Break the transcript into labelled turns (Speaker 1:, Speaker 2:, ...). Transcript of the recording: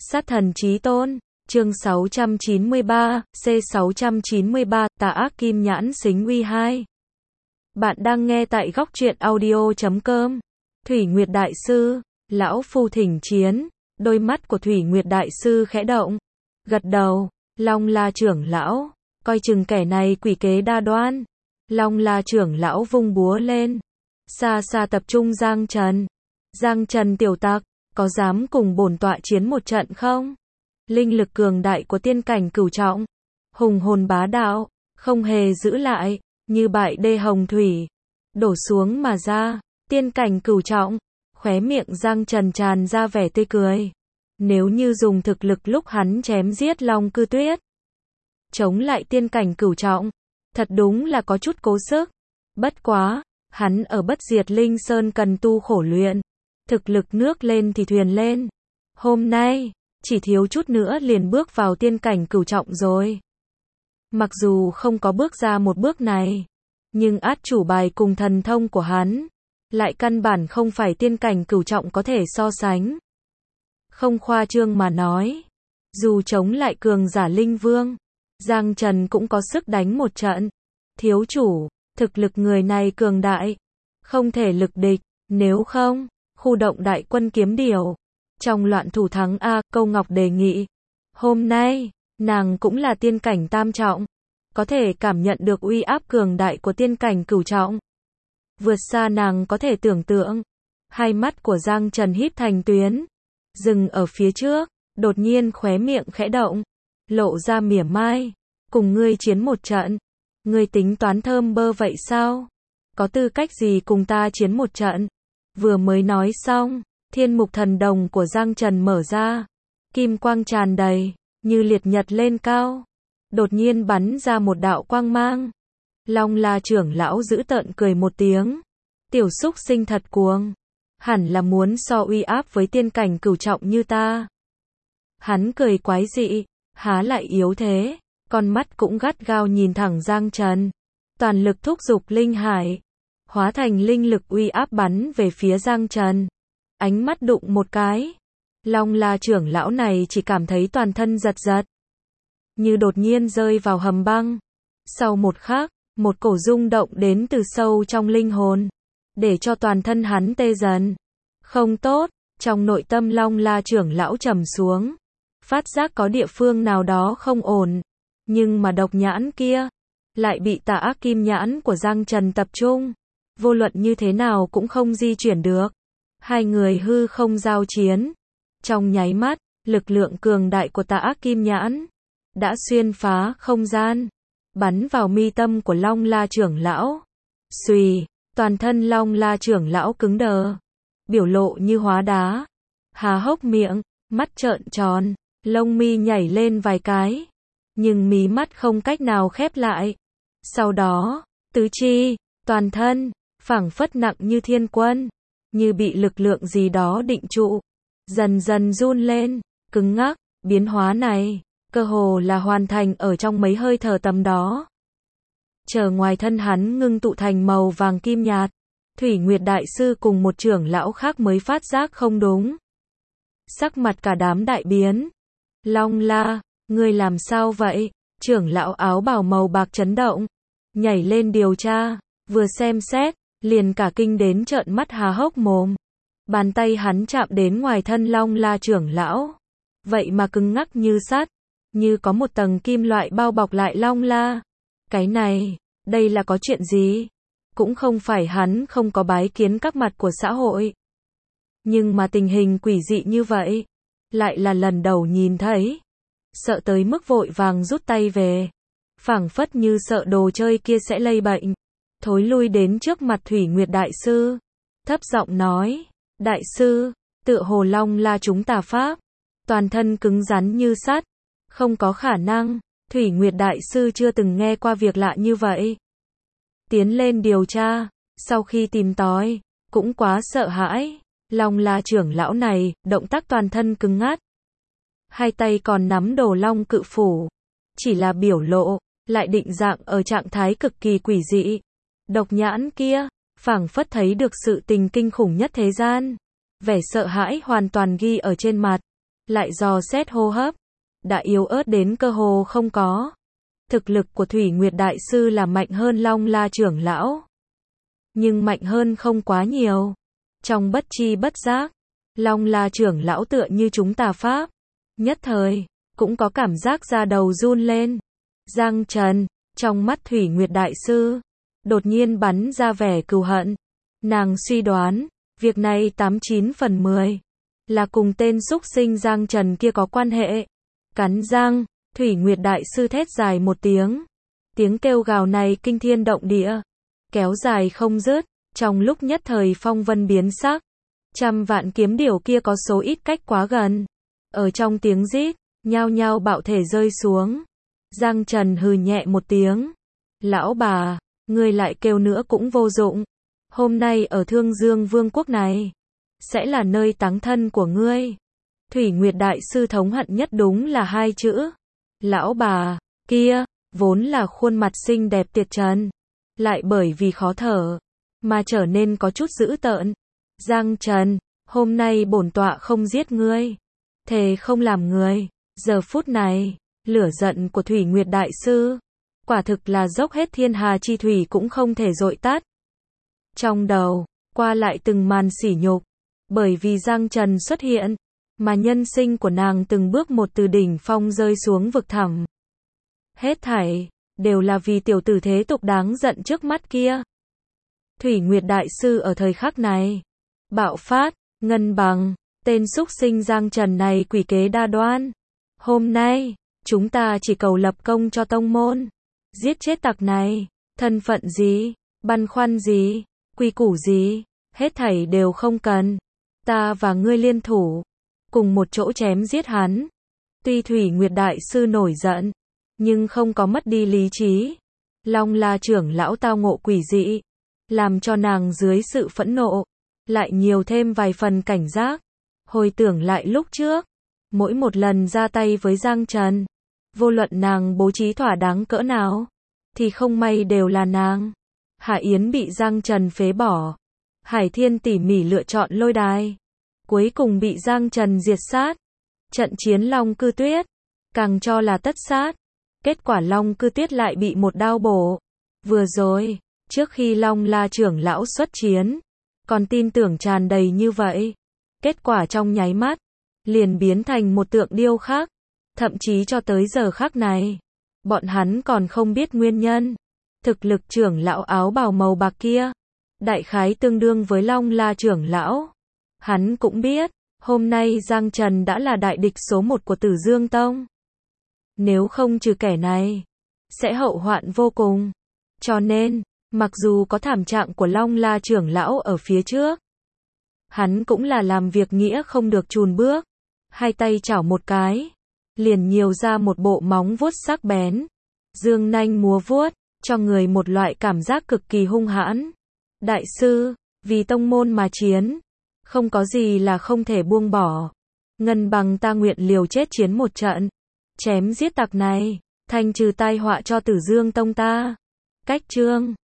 Speaker 1: Sát thần chí tôn, chương 693, C693, tà ác kim nhãn xính uy 2. Bạn đang nghe tại góc truyện audio.com. Thủy Nguyệt Đại Sư, lão phu thỉnh chiến. Đôi mắt của Thủy Nguyệt Đại Sư khẽ động, gật đầu. Long La trưởng lão, coi chừng kẻ này quỷ kế đa đoan. Long La trưởng lão vung búa lên, xa xa tập trung Giang Trần. Giang Trần tiểu tặc, có dám cùng bổn tọa chiến một trận không? Linh lực cường đại của tiên cảnh cửu trọng, hùng hồn bá đạo, không hề giữ lại, như bại đê hồng thủy, đổ xuống mà ra. Tiên cảnh cửu trọng, khóe miệng Giang Trần tràn ra vẻ tươi cười. Nếu như dùng thực lực lúc hắn chém giết Long Cư Tuyết, chống lại tiên cảnh cửu trọng, thật đúng là có chút cố sức. Bất quá, hắn ở Bất Diệt Linh Sơn cần tu khổ luyện, thực lực nước lên thì thuyền lên. Hôm nay, chỉ thiếu chút nữa liền bước vào tiên cảnh cửu trọng rồi. Mặc dù không có bước ra một bước này, nhưng át chủ bài cùng thần thông của hắn, lại căn bản không phải tiên cảnh cửu trọng có thể so sánh. Không khoa trương mà nói, dù chống lại cường giả linh vương, Giang Trần cũng có sức đánh một trận. Thiếu chủ, thực lực người này cường đại, không thể lực địch, nếu không, khu động đại quân kiếm điểu, trong loạn thủ thắng A. Câu Ngọc đề nghị. Hôm nay, nàng cũng là tiên cảnh tam trọng, có thể cảm nhận được uy áp cường đại của tiên cảnh cửu trọng, vượt xa nàng có thể tưởng tượng. Hai mắt của Giang Trần híp thành tuyến, dừng ở phía trước, đột nhiên khóe miệng khẽ động, lộ ra mỉa mai. Cùng ngươi chiến một trận, ngươi tính toán thơm bơ vậy sao? Có tư cách gì cùng ta chiến một trận? Vừa mới nói xong, thiên mục thần đồng của Giang Trần mở ra, kim quang tràn đầy, như liệt nhật lên cao, đột nhiên bắn ra một đạo quang mang. Long La trưởng lão giữ tợn cười một tiếng, tiểu xúc sinh thật cuồng, hẳn là muốn so uy áp với tiên cảnh cửu trọng như ta. Hắn cười quái dị, há lại yếu thế, con mắt cũng gắt gao nhìn thẳng Giang Trần, toàn lực thúc giục linh hải, hóa thành linh lực uy áp bắn về phía Giang Trần. Ánh mắt đụng một cái, Long La trưởng lão này chỉ cảm thấy toàn thân giật giật, như đột nhiên rơi vào hầm băng. Sau một khắc, một cổ rung động đến từ sâu trong linh hồn, để cho toàn thân hắn tê dần. Không tốt, trong nội tâm Long La trưởng lão trầm xuống, phát giác có địa phương nào đó không ổn, nhưng mà độc nhãn kia lại bị tà ác kim nhãn của Giang Trần tập trung, vô luận như thế nào cũng không di chuyển được. Hai người hư không giao chiến, trong nháy mắt, lực lượng cường đại của tà ác kim nhãn đã xuyên phá không gian, bắn vào mi tâm của Long La trưởng lão. Xùy, toàn thân Long La trưởng lão cứng đờ, biểu lộ như hóa đá, há hốc miệng, mắt trợn tròn, lông mi nhảy lên vài cái, nhưng mí mắt không cách nào khép lại. Sau đó, tứ chi, toàn thân, phảng phất nặng như thiên quân, như bị lực lượng gì đó định trụ, dần dần run lên, cứng ngắc. Biến hóa này, cơ hồ là hoàn thành ở trong mấy hơi thở tầm đó. Chờ ngoài thân hắn ngưng tụ thành màu vàng kim nhạt, Thủy Nguyệt Đại Sư cùng một trưởng lão khác mới phát giác không đúng. Sắc mặt cả đám đại biến. Long La, ngươi làm sao vậy? Trưởng lão áo bào màu bạc chấn động, nhảy lên điều tra, vừa xem xét, liền cả kinh đến trợn mắt há hốc mồm. Bàn tay hắn chạm đến ngoài thân Long La trưởng lão, vậy mà cứng ngắc như sắt, như có một tầng kim loại bao bọc lại Long La. Cái này, đây là có chuyện gì? Cũng không phải hắn không có bái kiến các mặt của xã hội, nhưng mà tình hình quỷ dị như vậy, lại là lần đầu nhìn thấy. Sợ tới mức vội vàng rút tay về, phảng phất như sợ đồ chơi kia sẽ lây bệnh, thối lui đến trước mặt Thủy Nguyệt Đại Sư, thấp giọng nói, Đại Sư, tựa hồ Long La chúng tà pháp, toàn thân cứng rắn như sắt, không có khả năng. Thủy Nguyệt Đại Sư chưa từng nghe qua việc lạ như vậy. Tiến lên điều tra, sau khi tìm tòi, cũng quá sợ hãi. Long La trưởng lão này, động tác toàn thân cứng ngắt, hai tay còn nắm đồ long cự phủ, chỉ là biểu lộ, lại định dạng ở trạng thái cực kỳ quỷ dị. Độc nhãn kia, phảng phất thấy được sự tình kinh khủng nhất thế gian. Vẻ sợ hãi hoàn toàn ghi ở trên mặt. lại dò xét hô hấp, đã yếu ớt đến cơ hồ không có. Thực lực của Thủy Nguyệt Đại Sư là mạnh hơn Long La trưởng lão, nhưng mạnh hơn không quá nhiều. Trong bất chi bất giác, Long La trưởng lão tựa như chúng tà pháp, nhất thời cũng có cảm giác da đầu run lên. Giang Trần, trong mắt Thủy Nguyệt Đại Sư đột nhiên bắn ra vẻ cừu hận. Nàng suy đoán, việc này 89 phần 10 là cùng tên xúc sinh Giang Trần kia có quan hệ. Cắn răng, Thủy Nguyệt Đại Sư thét dài một tiếng. Tiếng kêu gào này kinh thiên động địa, kéo dài không dứt, trong lúc nhất thời phong vân biến sắc. Trăm vạn kiếm điểu kia có số ít cách quá gần. Ở trong tiếng rít, nhao nhao bạo thể rơi xuống. Giang Trần hừ nhẹ một tiếng. Lão bà, ngươi lại kêu nữa cũng vô dụng. Hôm nay ở Thương Dương Vương quốc này, sẽ là nơi táng thân của ngươi. Thủy Nguyệt Đại Sư thống hận nhất đúng là hai chữ. Lão bà, kia, vốn là khuôn mặt xinh đẹp tuyệt trần, lại bởi vì khó thở, mà trở nên có chút dữ tợn. Giang Trần, hôm nay bổn tọa không giết ngươi, thề không làm người. Giờ phút này, lửa giận của Thủy Nguyệt Đại Sư, quả thực là dốc hết thiên hà chi thủy cũng không thể dội tắt. Trong đầu, qua lại từng màn sỉ nhục, bởi vì Giang Trần xuất hiện, mà nhân sinh của nàng từng bước một từ đỉnh phong rơi xuống vực thẳm. Hết thảy, đều là vì tiểu tử thế tục đáng giận trước mắt kia. Thủy Nguyệt Đại Sư ở thời khắc này, bạo phát, ngân bằng, tên xúc sinh Giang Trần này quỷ kế đa đoan. Hôm nay, chúng ta chỉ cầu lập công cho tông môn. Giết chết tặc này, thân phận gì, băn khoăn gì, quy củ gì, hết thảy đều không cần. Ta và ngươi liên thủ, cùng một chỗ chém giết hắn. Tuy Thủy Nguyệt Đại Sư nổi giận, nhưng không có mất đi lý trí. Long La trưởng lão tao ngộ quỷ dị, làm cho nàng dưới sự phẫn nộ, lại nhiều thêm vài phần cảnh giác. Hồi tưởng lại lúc trước, mỗi một lần ra tay với Giang Trần, vô luận nàng bố trí thỏa đáng cỡ nào, thì không may đều là nàng. Hạ Yến bị Giang Trần phế bỏ, Hải Thiên tỉ mỉ lựa chọn lôi đài, cuối cùng bị Giang Trần diệt sát. Trận chiến Long Cư Tuyết, càng cho là tất sát, kết quả Long Cư Tuyết lại bị một đao bổ. Vừa rồi, trước khi Long La trưởng lão xuất chiến, còn tin tưởng tràn đầy như vậy, kết quả trong nháy mắt, liền biến thành một tượng điêu khắc. Thậm chí cho tới giờ khắc này, bọn hắn còn không biết nguyên nhân. Thực lực trưởng lão áo bào màu bạc kia, đại khái tương đương với Long La trưởng lão. Hắn cũng biết, hôm nay Giang Trần đã là đại địch số 1 của Tử Dương Tông. Nếu không trừ kẻ này, sẽ hậu hoạn vô cùng. Cho nên, mặc dù có thảm trạng của Long La trưởng lão ở phía trước, hắn cũng là làm việc nghĩa không được chùn bước. Hai tay chảo một cái, liền nhiều ra một bộ móng vuốt sắc bén. Dương nanh múa vuốt, cho người một loại cảm giác cực kỳ hung hãn. Đại sư, vì tông môn mà chiến, không có gì là không thể buông bỏ. Ngân bằng ta nguyện liều chết chiến một trận, chém giết tặc này, thanh trừ tai họa cho Tử Dương Tông ta. Cách chương